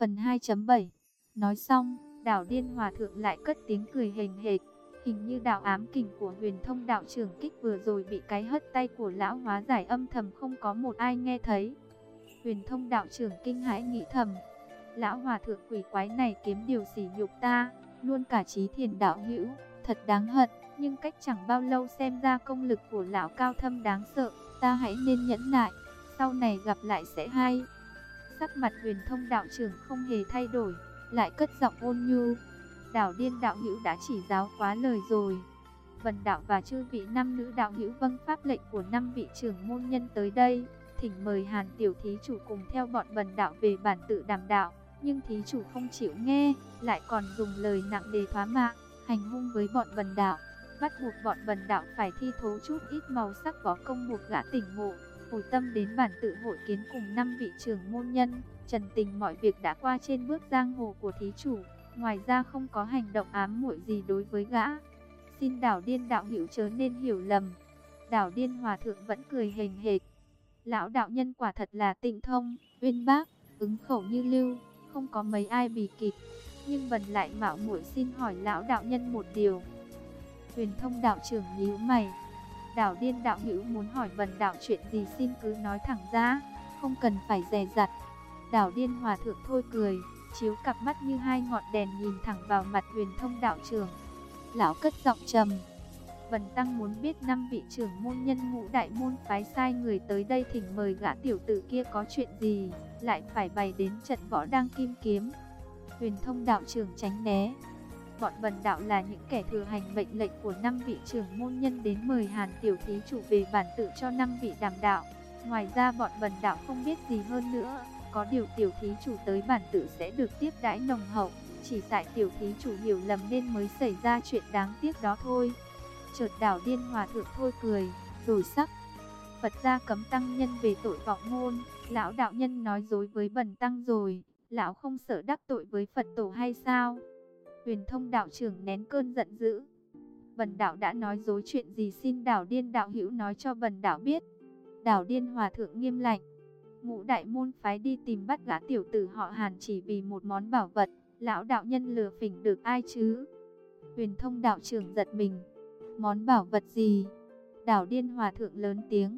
Phần 2.7. Nói xong, Đảo Điên Hòa Thượng lại cất tiếng cười hềnh hệt. Hình như đạo ám kình của Huyền Thông đạo trưởng kích vừa rồi bị cái hất tay của lão hóa giải âm thầm không có một ai nghe thấy. Huyền Thông đạo trưởng kinh hãi nghĩ thầm, lão hòa thượng quỷ quái này kiếm điều sỉ nhục ta, luôn cả Chí Thiền đạo hữu, thật đáng hận. Nhưng cách chẳng bao lâu xem ra công lực của lão cao thâm đáng sợ, ta hãy nên nhẫn nại, sau này gặp lại sẽ hay. Sắc mặt Huyền Thông đạo trưởng không hề thay đổi, lại cất giọng ôn nhu, Đảo Điên đạo hữu đã chỉ giáo quá lời rồi. Vân đạo và chư vị nam nữ đạo hữu vâng pháp lệnh của 5 vị trưởng môn nhân tới đây, thỉnh mời Hàn tiểu thí chủ cùng theo bọn Vân đạo về bản tự đàm đạo. Nhưng thí chủ không chịu nghe, lại còn dùng lời nặng đề thoá mạ, hành hung với bọn Vân đạo, bắt buộc bọn Vân đạo phải thi thố chút ít màu sắc võ công buộc gã tỉnh ngộ, hồi tâm đến bản tự hội kiến cùng 5 vị trưởng môn nhân, trần tình mọi việc đã qua trên bước giang hồ của thí chủ, ngoài ra không có hành động ám muội gì đối với gã. Xin Đảo Điên đạo hữu chớ nên hiểu lầm. Đảo Điên hòa thượng vẫn cười hềnh hệt. Lão đạo nhân quả thật là tinh thông, uyên bác, ứng khẩu như lưu, không có mấy ai bì kịp. Nhưng Vân lại mạo muội xin hỏi lão đạo nhân một điều. Huyền Thông đạo trưởng nhíu mày. Đảo Điên đạo hữu muốn hỏi Vân đạo chuyện gì xin cứ nói thẳng ra, không cần phải dè dặt. Đảo Điên hòa thượng thôi cười, chiếu cặp mắt như hai ngọn đèn nhìn thẳng vào mặt Huyền Thông đạo trưởng. Lão cất giọng trầm, Vân tăng muốn biết 5 vị trưởng môn nhân Ngũ đại môn phái sai người tới đây thỉnh mời gã tiểu tử kia có chuyện gì, lại phải bày đến trận võ đang kim kiếm. Huyền Thông đạo trưởng tránh né. Bọn Vân đạo là những kẻ thừa hành mệnh lệnh của 5 vị trưởng môn nhân đến mời Hàn tiểu thí chủ về bản tự cho 5 vị đàm đạo. Ngoài ra bọn Vân đạo không biết gì hơn nữa, có điều tiểu thí chủ tới bản tự sẽ được tiếp đãi nồng hậu. Chỉ tại tiểu thí chủ hiểu lầm nên mới xảy ra chuyện đáng tiếc đó thôi. Chợt Đảo Điên hòa thượng thôi cười, đổi sắc. Phật gia cấm tăng nhân về tội vọng ngôn, lão đạo nhân nói dối với bần tăng rồi, lão không sợ đắc tội với Phật tổ hay sao? Huyền Thông đạo trưởng nén cơn giận dữ. Bần đạo đã nói dối chuyện gì xin Đảo Điên đạo hữu nói cho bần đạo biết. Đảo Điên hòa thượng nghiêm lạnh. Ngũ đại môn phái đi tìm bắt gã tiểu tử họ Hàn chỉ vì một món bảo vật, lão đạo nhân lừa phỉnh được ai chứ? Huyền Thông đạo trưởng giật mình. Món bảo vật gì? Đảo Điên hòa thượng lớn tiếng.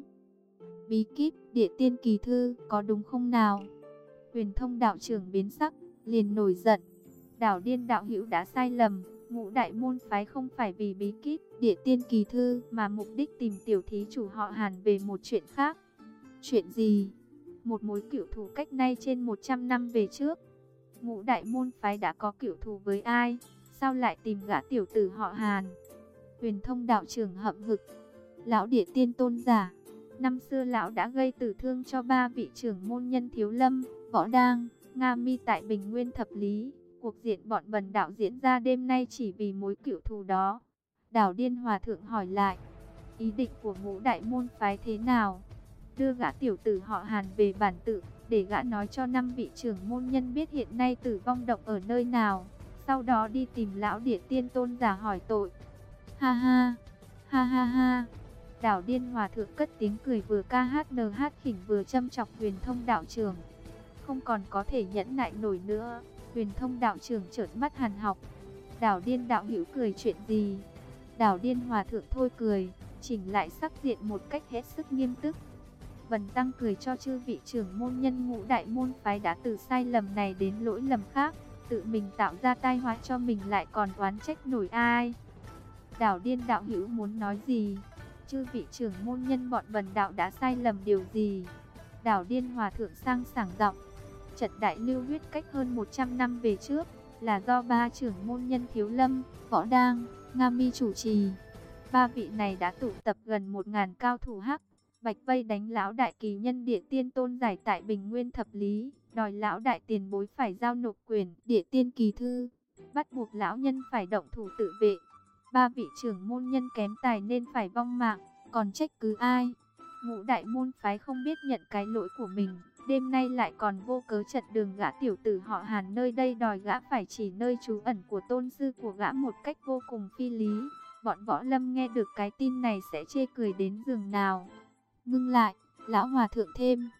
Bí kíp Địa Tiên Kỳ Thư, có đúng không nào? Huyền Thông đạo trưởng biến sắc, liền nổi giận. Đảo Điên đạo hữu đã sai lầm, Ngũ đại môn phái không phải vì bí kíp Địa Tiên Kỳ Thư mà mục đích tìm tiểu thí chủ họ Hàn về một chuyện khác. Chuyện gì? Một mối cửu thù cách nay trên 100 năm về trước. Ngũ đại môn phái đã có cửu thù với ai? Sao lại tìm gã tiểu tử họ Hàn? Huyền Thông đạo trưởng hậm hực. Lão Địa Tiên tôn giả, năm xưa lão đã gây tử thương cho 3 vị trưởng môn nhân Thiếu Lâm, Võ Đang, Nga Mi tại Bình Nguyên Thập Lý. Cuộc diện bọn Bần đạo diễn ra đêm nay chỉ vì mối cửu thù đó. Đảo Điên hòa thượng hỏi lại, ý định của Ngũ đại môn phái thế nào? Đưa gã tiểu tử họ Hàn về bản tự, để gã nói cho 5 vị trưởng môn nhân biết hiện nay tử vong động ở nơi nào, sau đó đi tìm lão Địa Tiên tôn giả hỏi tội. Ha ha, ha ha ha. Đảo Điên hòa thượng cất tiếng cười vừa ca hát nờ hát khỉnh vừa châm chọc Huyền Thông đạo trưởng. Không còn có thể nhẫn nại nổi nữa, Huyền Thông đạo trưởng trợn mắt hằn học. Đảo Điên đạo hữu cười chuyện gì? Đảo Điên hòa thượng thôi cười, chỉnh lại sắc diện một cách hết sức nghiêm túc. Vân tăng cười cho chư vị trưởng môn nhân Ngũ đại môn phái đã từ sai lầm này đến lỗi lầm khác, tự mình tạo ra tai họa cho mình lại còn oán trách nổi ai. Đảo Điên đạo hữu muốn nói gì? Chư vị trưởng môn nhân bọn Vân đạo đã sai lầm điều gì? Đảo Điên hòa thượng sang sảng giọng. Trận đại lưu huyết cách hơn 100 năm về trước, là do 3 trưởng môn nhân Thiếu Lâm, Võ Đang, Nga Mi chủ trì. 3 vị này đã tụ tập gần 1000 cao thủ hắc bạch vây đánh lão đại kỳ nhân Địa Tiên tôn giải tại Bình Nguyên Thập Lý, đòi lão đại tiền bối phải giao nộp quyền Địa Tiên Kỳ Thư, bắt buộc lão nhân phải động thủ tự vệ. 3 vị trưởng môn nhân kém tài nên phải vong mạng, còn trách cứ ai? Ngũ đại môn phái không biết nhận cái lỗi của mình, đêm nay lại còn vô cớ chặn đường gã tiểu tử họ Hàn nơi đây, đòi gã phải chỉ nơi trú ẩn của tôn sư của gã một cách vô cùng phi lý. Bọn võ lâm nghe được cái tin này sẽ chê cười đến giường nào. Ngưng lại, lão hòa thượng thêm.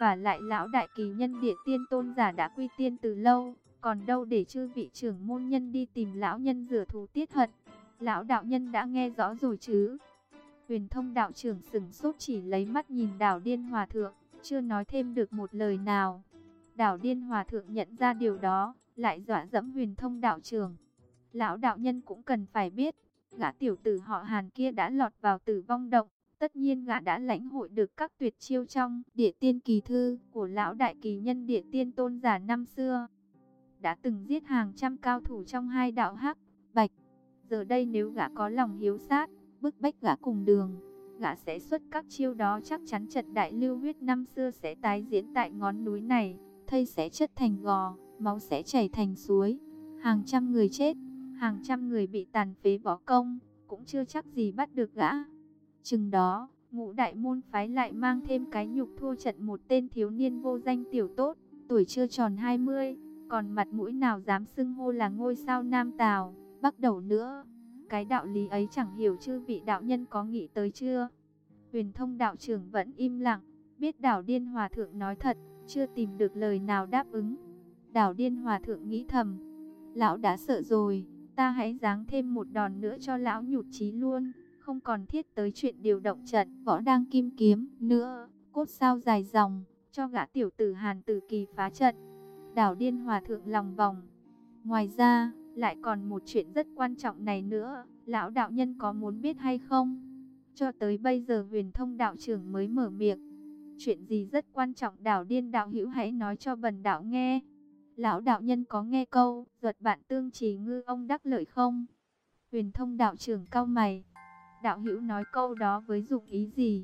Và lại lão đại kỳ nhân Địa Tiên tôn giả đã quy tiên từ lâu, còn đâu để chư vị trưởng môn nhân đi tìm lão nhân rửa thù tiết hận. Lão đạo nhân đã nghe rõ rồi chứ? Huyền Thông đạo trưởng sững sốt, chỉ lấy mắt nhìn Đảo Điên Hòa thượng, chưa nói thêm được một lời nào. Đảo Điên Hòa thượng nhận ra điều đó, lại dọa dẫm Huyền Thông đạo trưởng. Lão đạo nhân cũng cần phải biết, gã tiểu tử họ Hàn kia đã lọt vào Tử Vong Động, tất nhiên gã đã lãnh hội được các tuyệt chiêu trong Địa Tiên Kỳ Thư của lão đại kỳ nhân Địa Tiên tôn giả năm xưa. Đã từng giết hàng trăm cao thủ trong hai đạo Hắc, Bạch. Giờ đây nếu gã có lòng hiếu sát, bức bách gã cùng đường, gã sẽ xuất các chiêu đó, chắc chắn trận đại lưu huyết năm xưa sẽ tái diễn tại ngọn núi này. Thây sẽ chất thành gò, máu sẽ chảy thành suối, hàng trăm người chết, hàng trăm người bị tàn phế võ công, cũng chưa chắc gì bắt được gã. Chừng đó, Ngũ đại môn phái lại mang thêm cái nhục thua trận một tên thiếu niên vô danh tiểu tốt, tuổi chưa tròn 20, còn mặt mũi nào dám xưng hô là ngôi sao Nam Tào, Bắc Đẩu nữa. Cái đạo lý ấy chẳng hiểu chư vị đạo nhân có nghĩ tới chưa? Huyền Thông đạo trưởng vẫn im lặng, biết Đảo Điên Hòa thượng nói thật, chưa tìm được lời nào đáp ứng. Đảo Điên Hòa thượng nghĩ thầm, lão đã sợ rồi, ta hãy giáng thêm một đòn nữa cho lão nhụt chí luôn, không còn thiết tới chuyện điều động trận Võ Đang Kim Kiếm nữa, cốt sao dài dòng, cho gã tiểu tử Hàn Tử Kỳ phá trận. Đảo Điên Hòa thượng lòng vòng. Ngoài ra, lại còn một chuyện rất quan trọng này nữa, lão đạo nhân có muốn biết hay không? Cho tới bây giờ Huyền Thông đạo trưởng mới mở miệng. Chuyện gì rất quan trọng Đảo Điên đạo hữu hãy nói cho bần đạo nghe. Lão đạo nhân có nghe câu duật bạn tương trì ngư ông đắc lợi không? Huyền Thông đạo trưởng cau mày. Đạo hữu nói câu đó với dụng ý gì?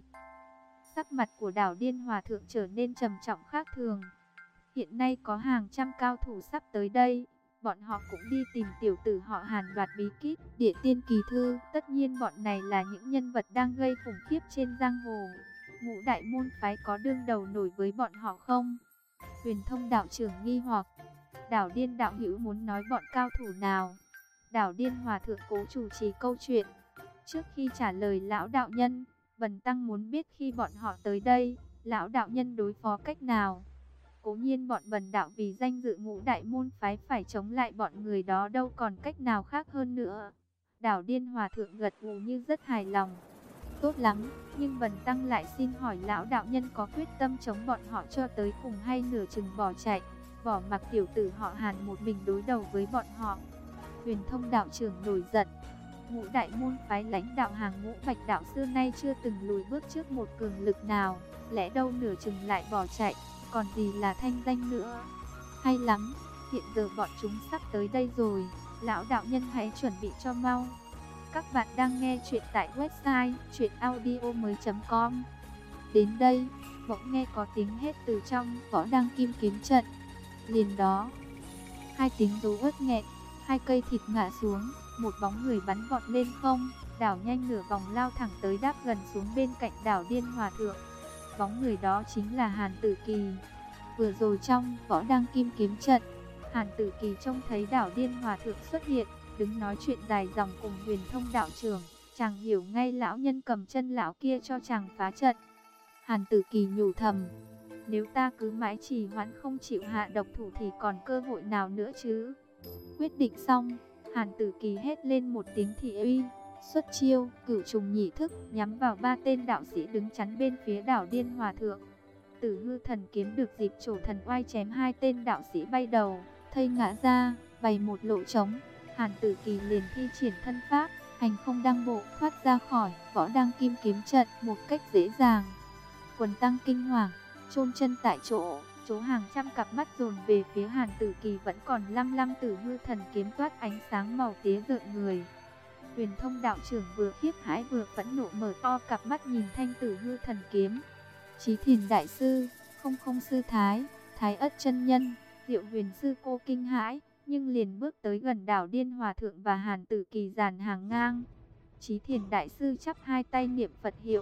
Sắc mặt của Đảo Điên Hòa thượng trở nên trầm trọng khác thường. Hiện nay có hàng trăm cao thủ sắp tới đây, bọn họ cũng đi tìm tiểu tử họ Hàn đoạt bí kíp Địa Tiên Kỳ Thư. Tất nhiên bọn này là những nhân vật đang gây khủng khiếp trên giang hồ. Ngũ đại môn phái có đương đầu nổi với bọn họ không? Huyền Thông đạo trưởng nghi hoặc. Đảo Điên đạo hữu muốn nói bọn cao thủ nào? Đảo Điên Hòa thượng cố chủ trì câu chuyện. Trước khi trả lời lão đạo nhân, bần tăng muốn biết khi bọn họ tới đây, lão đạo nhân đối phó cách nào? Cố nhiên bọn bần đạo vì danh dự ngũ đại môn phái phải chống lại bọn người đó, đâu còn cách nào khác hơn nữa. Đảo Điên Hòa thượng gật gù như rất hài lòng. Tốt lắm, nhưng bần tăng lại xin hỏi lão đạo nhân có quyết tâm chống bọn họ cho tới cùng hay nửa chừng bỏ chạy, bỏ mặc tiểu tử họ Hàn một mình đối đầu với bọn họ? Huyền Thông đạo trưởng nổi giận. Ngũ đại môn phái lãnh đạo hàng Ngũ Bạch đạo xưa nay chưa từng lùi bước trước một cường lực nào, lẽ đâu nửa chừng lại bỏ chạy, còn gì là thanh danh nữa. Hay lắm, hiện giờ bọn chúng sắp tới đây rồi, lão đạo nhân hãy chuẩn bị cho mau. Các bạn đang nghe chuyện tại website chuyenaudio.com. Đến đây, bỗng nghe có tiếng hét từ trong Võ Đang Kim Kiếm trận. Liền đó, hai tiếng rú uất nghẹn, hai cây thịt ngã xuống, một bóng người bắn vọt lên không, đảo nhanh nửa vòng lao thẳng tới đáp gần xuống bên cạnh Đảo Điên Hòa thượng. Bóng người đó chính là Hàn Tử Kỳ. Vừa rồi trong Võ Đang Kim Kiếm trận, Hàn Tử Kỳ trông thấy Đảo Điên Hòa thượng xuất hiện, đứng nói chuyện dài dòng cùng Huyền Thông đạo trưởng, chàng hiểu ngay lão nhân cầm chân lão kia cho chàng phá trận. Hàn Tử Kỳ nhủ thầm, nếu ta cứ mãi trì hoãn không chịu hạ độc thủ thì còn cơ hội nào nữa chứ? Quyết định xong, Hàn Tử Kỳ hét lên một tiếng thị uy, xuất chiêu Cửu Trùng Nhị Thức, nhắm vào ba tên đạo sĩ đứng chắn bên phía Đảo Điên Hòa thượng. Tử Hư Thần Kiếm được dịp trổ thần oai chém hai tên đạo sĩ bay đầu, thây ngã ra, bày một lỗ trống. Hàn Tử Kỳ liền thi triển thân pháp, hành không đăng bộ, thoát ra khỏi Võ Đang Kim Kiếm trận một cách dễ dàng. Quần tăng kinh hoàng, chôn chân tại chỗ. Số hàng trăm cặp mắt dồn về phía Hàn Tử Kỳ vẫn còn lăm lăm Tử Hư Thần Kiếm toát ánh sáng màu tía rợn người. Huyền Thông đạo trưởng vừa khiếp hãi vừa phẫn nộ mở to cặp mắt nhìn thanh Tử Hư Thần Kiếm. Chí Thiền đại sư, Không Không sư thái, Thái Ất chân nhân, Diệu Huyền sư cô kinh hãi, nhưng liền bước tới gần Đảo Điên Hòa thượng và Hàn Tử Kỳ dàn hàng ngang. Chí Thiền đại sư chắp hai tay niệm Phật hiệu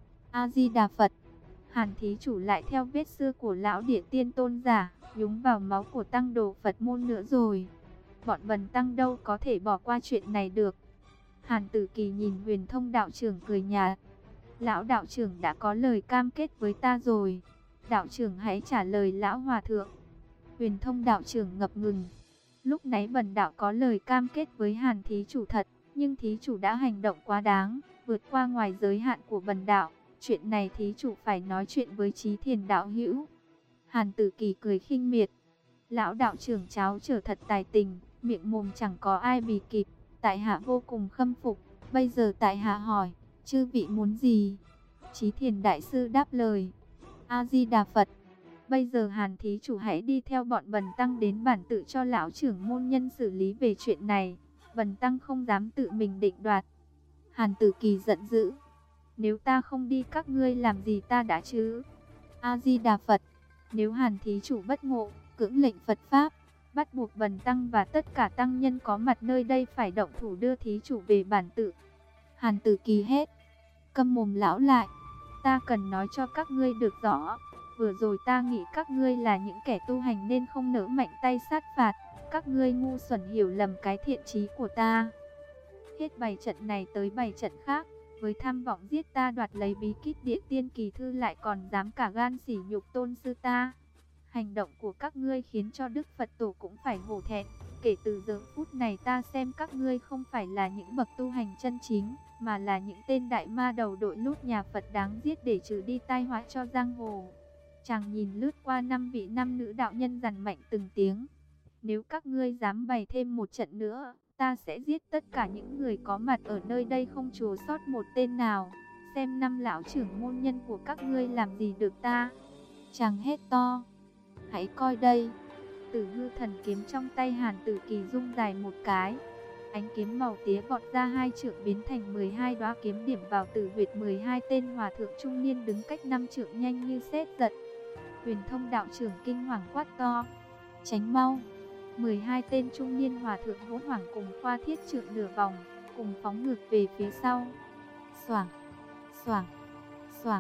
A Di Đà Phật. Hàn thí chủ lại theo vết xưa của lão Địa Tiên tôn giả, nhúng vào máu của tăng đồ Phật môn nữa rồi. Bọn bần tăng đâu có thể bỏ qua chuyện này được. Hàn Tử Kỳ nhìn Huyền Thông đạo trưởng cười nhạt. Lão đạo trưởng đã có lời cam kết với ta rồi. Đạo trưởng hãy trả lời lão hòa thượng. Huyền Thông đạo trưởng ngập ngừng. Lúc nãy bần đạo có lời cam kết với Hàn thí chủ thật, nhưng thí chủ đã hành động quá đáng, vượt qua ngoài giới hạn của bần đạo. Chuyện này thí chủ phải nói chuyện với Chí Thiền đạo hữu. Hàn Tử Kỳ cười khinh miệt. Lão đạo trưởng cháu trở thật tài tình, miệng mồm chẳng có ai bì kịp. Tại hạ vô cùng khâm phục. Bây giờ tại hạ hỏi, chư vị muốn gì? Chí Thiền đại sư đáp lời. A Di Đà Phật. Bây giờ Hàn thí chủ hãy đi theo bọn bần tăng đến bản tự cho lão trưởng môn nhân xử lý về chuyện này. Bần tăng không dám tự mình định đoạt. Hàn Tử Kỳ giận dữ. Nếu ta không đi các ngươi làm gì ta đã chứ? A Di Đà Phật. Nếu Hàn thí chủ bất ngộ, cưỡng lệnh Phật pháp, bắt buộc bần tăng và tất cả tăng nhân có mặt nơi đây phải động thủ đưa thí chủ về bản tự. Hàn Tử Kỳ hét. Câm mồm lão lại. Ta cần nói cho các ngươi được rõ. Vừa rồi ta nghĩ các ngươi là những kẻ tu hành nên không nỡ mạnh tay sát phạt. Các ngươi ngu xuẩn hiểu lầm cái thiện chí của ta. Hết bài trận này tới bài trận khác. Với tham vọng giết ta đoạt lấy bí kíp Địa Tiên Kỳ Thư lại còn dám cả gan sỉ nhục tôn sư ta. Hành động của các ngươi khiến cho Đức Phật Tổ cũng phải hổ thẹn. Kể từ giờ phút này ta xem các ngươi không phải là những bậc tu hành chân chính, mà là những tên đại ma đầu đội lút nhà Phật đáng giết để trừ đi tai họa cho giang hồ. Chàng nhìn lướt qua 5 vị nam nữ đạo nhân dằn mạnh từng tiếng. Nếu các ngươi dám bày thêm một trận nữa, ta sẽ giết tất cả những người có mặt ở nơi đây không chừa sót một tên nào. Xem năm lão trưởng môn nhân của các ngươi làm gì được ta. Chàng hét to. Hãy coi đây. Tử Hư Thần kiếm trong tay Hàn Tử Kỳ rung dài một cái. Ánh kiếm màu tía vọt ra 2 trượng biến thành 12 đóa kiếm điểm vào tử huyệt 12 tên hòa thượng trung niên đứng cách 5 trượng nhanh như sét giật. Huyền Thông đạo trưởng kinh hoàng quát to. Tránh mau. 12 tên trung niên hòa thượng hốt hoảng cùng khoa thiết trượng nửa vòng, cùng phóng ngược về phía sau. Xoảng, xoảng, xoảng.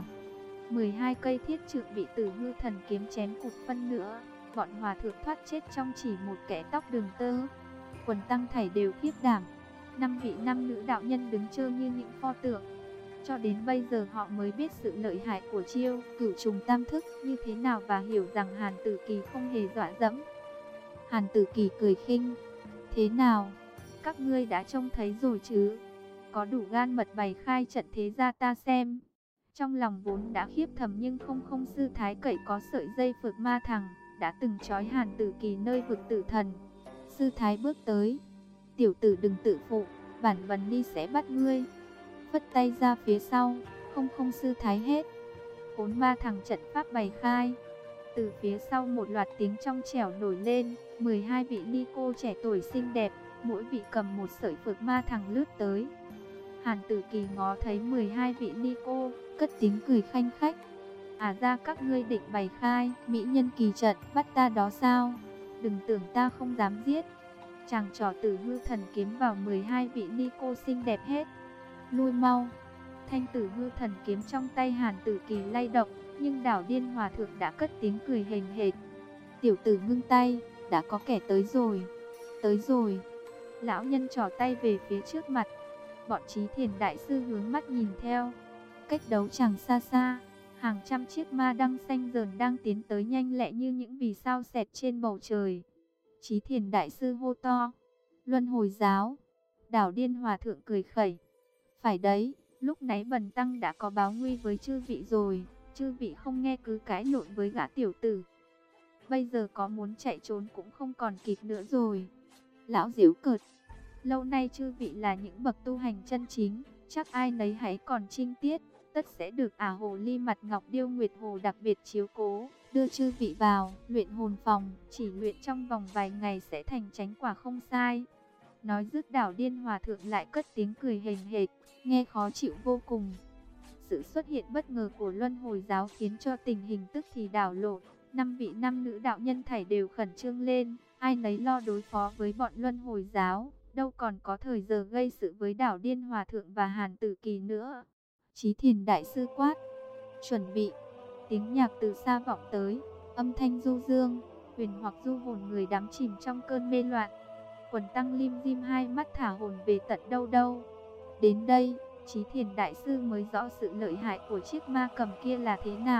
12 cây thiết trượng bị Tử Hư Thần kiếm chém cụt phân nửa. Bọn hòa thượng thoát chết trong chỉ một kẽ tóc đường tơ. Quần tăng thảy đều khiếp đảm. 5 vị nam nữ đạo nhân đứng trơ như những pho tượng. Cho đến bây giờ họ mới biết sự lợi hại của chiêu Cửu Trùng Tam Thức như thế nào và hiểu rằng Hàn Tử Kỳ không hề dọa dẫm. Hàn Tử Kỳ cười khinh. Thế nào? Các ngươi đã trông thấy rồi chứ? Có đủ gan mật bày khai trận thế ra ta xem. Trong lòng vốn đã khiếp thầm nhưng không sư thái cậy có sợi dây phược ma thằng đã từng trói Hàn Tử Kỳ nơi vực tử thần. Sư thái bước tới. Tiểu tử đừng tự phụ, bản Vân Ni sẽ bắt ngươi. Phất tay ra phía sau, không sư thái hết. Khốn ma thằng trận pháp bày khai. Từ phía sau một loạt tiếng trong trẻo nổi lên, 12 vị ni cô trẻ tuổi xinh đẹp, mỗi vị cầm một sợi phược ma thằng lướt tới. Hàn Tử Kỳ ngó thấy 12 vị ni cô, cất tiếng cười khanh khách. À ra các ngươi định bày khai, mỹ nhân kỳ trận, bắt ta đó sao? Đừng tưởng ta không dám giết. Chàng trỏ Tử Hư Thần kiếm vào 12 vị ni cô xinh đẹp hết. Lui mau. Thanh Tử Hư Thần kiếm trong tay Hàn Tử Kỳ lay động, nhưng Đảo Điên Hòa Thượng đã cất tiếng cười hềnh hệt. Tiểu tử ngưng tay, đã có kẻ tới rồi. Tới rồi. Lão nhân trỏ tay về phía trước mặt. Bọn Chí Thiền đại sư hướng mắt nhìn theo. Cách đấu chẳng xa xa, hàng trăm chiếc ma đăng xanh dờn đang tiến tới nhanh lẹ như những vì sao xẹt trên bầu trời. Chí Thiền đại sư hô to. Luân Hồi giáo. Đảo Điên Hòa Thượng cười khẩy. Phải đấy, lúc nãy bần tăng đã có báo nguy với chư vị rồi. Chư vị không nghe cứ cãi lộn với gã tiểu tử. Bây giờ có muốn chạy trốn cũng không còn kịp nữa rồi. Lão giễu cợt. Lâu nay chư vị là những bậc tu hành chân chính, chắc ai nấy hãy còn trinh tiết, tất sẽ được ả hồ ly mặt ngọc điêu nguyệt hồ đặc biệt chiếu cố, đưa chư vị vào luyện hồn phòng, chỉ luyện trong vòng vài ngày sẽ thành chánh quả không sai. Nói dứt Đảo Điên Hòa Thượng lại cất tiếng cười hềnh hệt, nghe khó chịu vô cùng. Sự xuất hiện bất ngờ của Luân Hồi giáo khiến cho tình hình tức thì đảo lộn, 5 vị nam nữ đạo nhân thảy đều khẩn trương lên, ai nấy lo đối phó với bọn Luân Hồi giáo, đâu còn có thời giờ gây sự với Đảo Điên Hòa Thượng và Hàn Tử Kỳ nữa. Chí Thiền đại sư quát, chuẩn bị. Tiếng nhạc từ xa vọng tới, âm thanh du dương, huyền hoặc du hồn người đắm chìm trong cơn mê loạn. Quần tăng lim dim hai mắt thả hồn về tận đâu đâu. Đến đây, Chí Thiền đại sư mới rõ sự lợi hại của chiếc ma cầm kia là thế nào.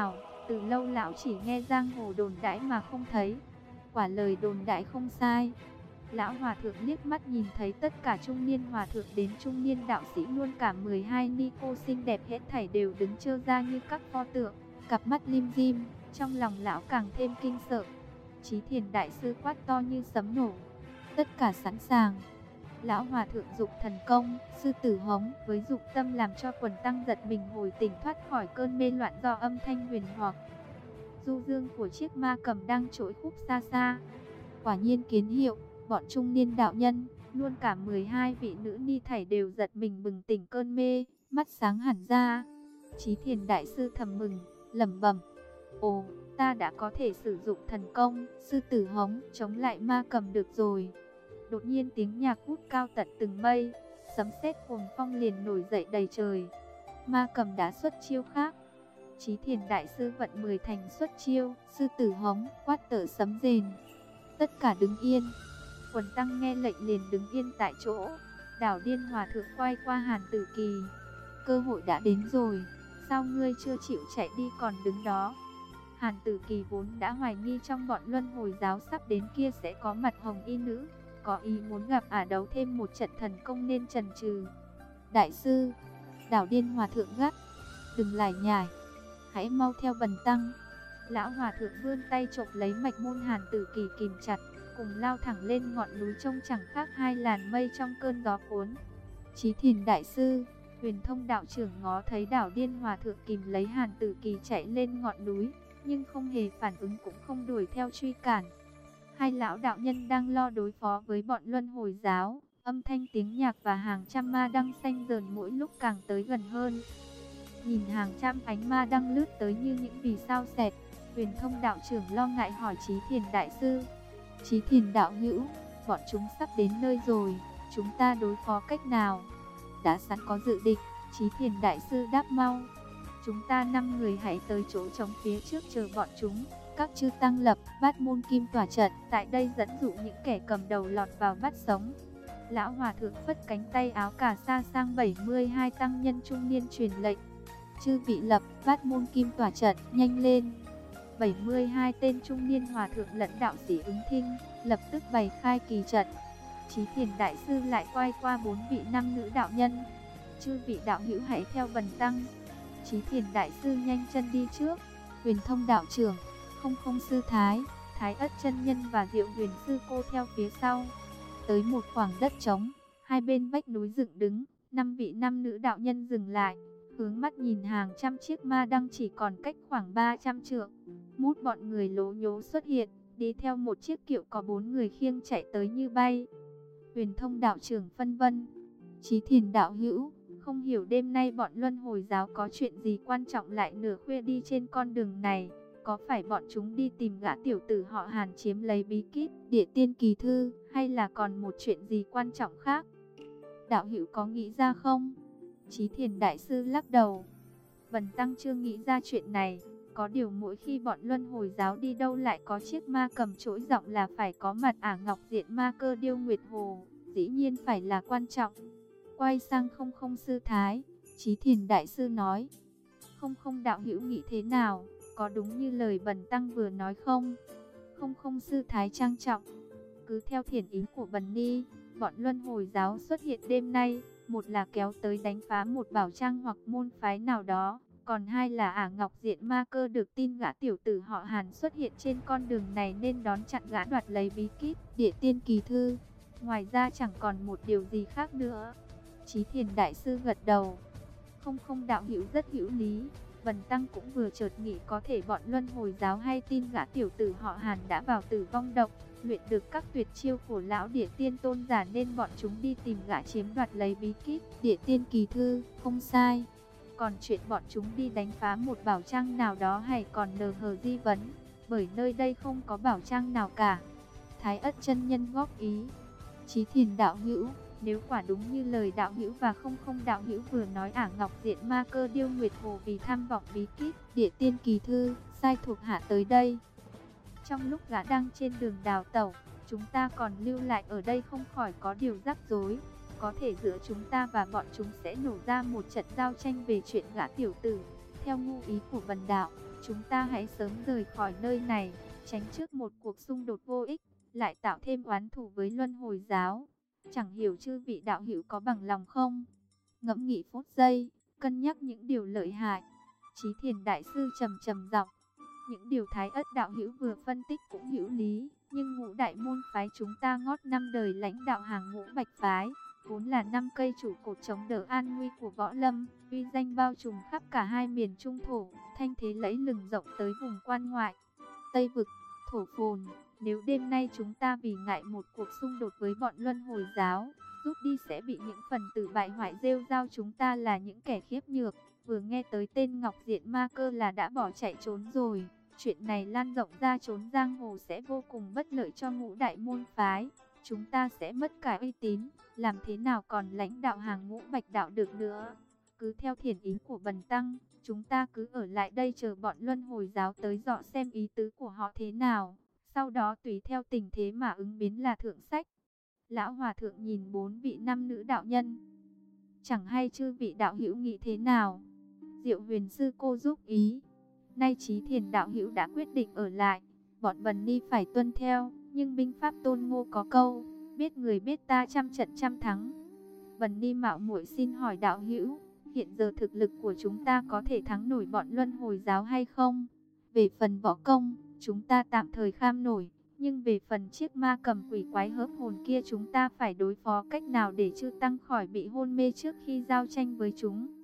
từ lâu lão chỉ nghe giang hồ đồn đãi mà không thấy. Quả lời đồn đãi không sai. Lão hòa thượng liếc mắt nhìn thấy tất cả trung niên hòa thượng đến trung niên đạo sĩ, luôn cả 12 ni cô xinh đẹp hết thảy đều đứng trơ ra như các pho tượng, cặp mắt lim dim. Trong lòng lão càng thêm kinh sợ. Chí Thiền đại sư quát to như sấm nổ: tất cả sẵn sàng. Lão hòa thượng dục thần công, sư tử hống, với dục tâm làm cho quần tăng giật mình hồi tỉnh, thoát khỏi cơn mê loạn do âm thanh huyền hoặc du dương của chiếc ma cầm đang trỗi khúc xa xa. Quả nhiên kiến hiệu. Bọn trung niên đạo nhân, luôn cả 12 vị nữ ni thảy đều giật mình bừng tỉnh cơn mê, mắt sáng hẳn ra. Chí Thiền đại sư thầm mừng, lẩm bẩm: ồ, ta đã có thể sử dụng thần công sư tử hống chống lại ma cầm được rồi. Đột nhiên tiếng nhạc vút cao tận từng mây, sấm sét cuồng phong liền nổi dậy đầy trời. Ma cầm đã xuất chiêu khác. Chí Thiền đại sư vận 10 thành xuất chiêu sư tử hống, quát tở sấm rền. Tất cả đứng yên. Quần tăng nghe lệnh liền đứng yên tại chỗ. Đảo Điên hòa thượng quay qua Hàn Tử Kỳ: cơ hội đã đến rồi, sao ngươi chưa chịu chạy đi còn đứng đó? Hàn Tử Kỳ vốn đã hoài nghi trong bọn luân hồi giáo sắp đến kia sẽ có mặt hồng y nữ, có ý muốn gặp ả đấu thêm một trận thần công nên chần chừ. Đại sư, Đảo Điên hòa thượng gắt: đừng lải nhải, hãy mau theo bần tăng. Lão hòa thượng vươn tay chộp lấy mạch môn Hàn Tử Kỳ kìm chặt, cùng lao thẳng lên ngọn núi trông chẳng khác hai làn mây trong cơn gió cuốn. Chí Thiền đại sư, Huyền Thông đạo trưởng ngó thấy Đảo Điên hòa thượng kìm lấy Hàn Tử Kỳ chạy lên ngọn núi, nhưng không hề phản ứng cũng không đuổi theo truy cản. Hai lão đạo nhân đang lo đối phó với bọn luân hồi giáo, âm thanh tiếng nhạc và hàng trăm ma đăng xanh dờn mỗi lúc càng tới gần hơn. Nhìn hàng trăm ánh ma đăng lướt tới như những vì sao xẹt, Huyền Thông đạo trưởng lo ngại hỏi Chí Thiền đại sư: Chí Thiền đạo hữu, bọn chúng sắp đến nơi rồi, chúng ta đối phó cách nào? Đã sẵn có dự định, Chí Thiền đại sư đáp mau: chúng ta 5 người hãy tới chỗ trống phía trước chờ bọn chúng. Các chư tăng lập Bát Môn Kim tỏa trận tại đây dẫn dụ những kẻ cầm đầu lọt vào bắt sống. Lão hòa thượng phất cánh tay áo cà sa sang 72 tăng nhân trung niên truyền lệnh: chư vị lập Bát Môn Kim tỏa trận, nhanh lên. 72 tên trung niên hòa thượng lẫn đạo sĩ ứng thinh, lập tức bày khai kỳ trận. Chí Thiền đại sư lại quay qua 4 vị nam nữ đạo nhân: chư vị đạo hữu hãy theo bần tăng. Chí Thiền đại sư nhanh chân đi trước, Huyền Thông đạo trưởng, Không Không sư thái, Thái Ất chân nhân và Diệu Huyền sư cô theo phía sau. Tới một khoảng đất trống, hai bên vách núi dựng đứng, 5 vị nam nữ đạo nhân dừng lại, hướng mắt nhìn hàng trăm chiếc ma đăng chỉ còn cách khoảng 300 trượng. Mút bọn người lố nhố xuất hiện, đi theo một chiếc kiệu có 4 người khiêng chạy tới như bay. Huyền Thông đạo trưởng phân vân: Chí Thiền đạo hữu, không hiểu đêm nay bọn luân hồi giáo có chuyện gì quan trọng lại nửa khuya đi trên con đường này? Có phải bọn chúng đi tìm gã tiểu tử họ Hàn chiếm lấy bí kíp Địa Tiên Kỳ Thư, hay là còn một chuyện gì quan trọng khác? Đạo hữu có nghĩ ra không? Chí Thiền đại sư lắc đầu: bần tăng chưa nghĩ ra chuyện này. Có điều mỗi khi bọn luân hồi giáo đi đâu lại có chiếc ma cầm trỗi giọng là phải có mặt Ả Ngọc Diện Ma Cơ Điêu Nguyệt Hồ, dĩ nhiên phải là quan trọng. Quay sang Không Không sư thái, Chí Thiền đại sư nói: Không Không đạo hữu nghĩ thế nào, có đúng như lời bần tăng vừa nói không? Không Không sư thái trang trọng: cứ theo thiền ý của bần ni, bọn luân hồi giáo xuất hiện đêm nay, một là kéo tới đánh phá một bảo trang hoặc môn phái nào đó, còn hai là Ả Ngọc Diện Ma Cơ được tin gã tiểu tử họ Hàn xuất hiện trên con đường này nên đón chặn gã đoạt lấy bí kíp Địa Tiên Kỳ Thư. Ngoài ra chẳng còn một điều gì khác nữa. Chí Thiền đại sư gật đầu: Không Không đạo hữu rất hữu lý. Bần tăng cũng vừa chợt nghĩ có thể bọn luân hồi giáo hay tin gã tiểu tử họ Hàn đã vào Tử Vong Động, luyện được các tuyệt chiêu của lão Địa Tiên tôn giả nên bọn chúng đi tìm gã chiếm đoạt lấy bí kíp Địa Tiên Kỳ Thư, không sai. Còn chuyện bọn chúng đi đánh phá một bảo trang nào đó hay còn nờ hờ di vấn, bởi nơi đây không có bảo trang nào cả. Thái Ất chân nhân góp ý: Chí Thiền đạo hữu, nếu quả đúng như lời đạo hữu và Không Không đạo hữu vừa nói, Ả Ngọc Diện Ma Cơ Điêu Nguyệt Hồ vì tham vọng bí kíp Địa Tiên Kỳ Thư, sai thuộc hạ tới đây. Trong lúc gã đang trên đường đào tẩu, chúng ta còn lưu lại ở đây không khỏi có điều rắc rối. Có thể giữa chúng ta và bọn chúng sẽ nổ ra một trận giao tranh về chuyện gã tiểu tử. Theo ngu ý của bần đạo, Chúng ta hãy sớm rời khỏi nơi này, tránh trước một cuộc xung đột vô ích, lại tạo thêm oán thù với Luân Hồi giáo. Chẳng hiểu chư vị đạo hữu có bằng lòng không? Ngẫm nghĩ phút giây, cân nhắc những điều lợi hại. Chí Thiền đại sư trầm trầm giọng, những điều Thái Ất đạo hữu vừa phân tích cũng hữu lý, nhưng Ngũ đại môn phái chúng ta ngót 5 đời lãnh đạo hàng Ngũ Bạch phái, vốn là 5 cây trụ cột chống đỡ an nguy của võ lâm, uy danh bao trùm khắp cả hai miền Trung thổ, thanh thế lẫy lừng rộng tới vùng quan ngoại, Tây vực, thổ phồn. Nếu đêm nay chúng ta vì ngại một cuộc xung đột với bọn Luân Hồi giáo, rút đi sẽ bị những phần tử bại hoại rêu rao chúng ta là những kẻ khiếp nhược. Vừa nghe tới tên Ngọc Diện Ma Cơ là đã bỏ chạy trốn rồi. Chuyện này lan rộng ra trốn giang hồ sẽ vô cùng bất lợi cho Ngũ đại môn phái. Chúng ta sẽ mất cả uy tín, làm thế nào còn lãnh đạo hàng Ngũ Bạch đạo được nữa. Cứ theo thiền ý của Bần tăng, chúng ta cứ ở lại đây chờ bọn Luân Hồi giáo tới dọ xem ý tứ của họ thế nào. Sau đó tùy theo tình thế mà ứng biến là thượng sách. Lão Hòa Thượng nhìn 4 vị nam nữ đạo nhân. Chẳng hay chư vị đạo hữu nghĩ thế nào? Diệu Huyền sư cô giúp ý. Nay Chí Thiền đạo hữu đã quyết định ở lại, bọn Bần Ni phải tuân theo. Nhưng binh pháp Tôn Ngô có câu, biết người biết ta trăm trận trăm thắng. Bần Ni mạo muội xin hỏi đạo hữu, hiện giờ thực lực của chúng ta có thể thắng nổi bọn Luân Hồi giáo hay không? Về phần võ công, chúng ta tạm thời kham nổi. Nhưng về phần chiếc ma cầm quỷ quái hớp hồn kia chúng ta phải đối phó cách nào để chư tăng khỏi bị hôn mê trước khi giao tranh với chúng.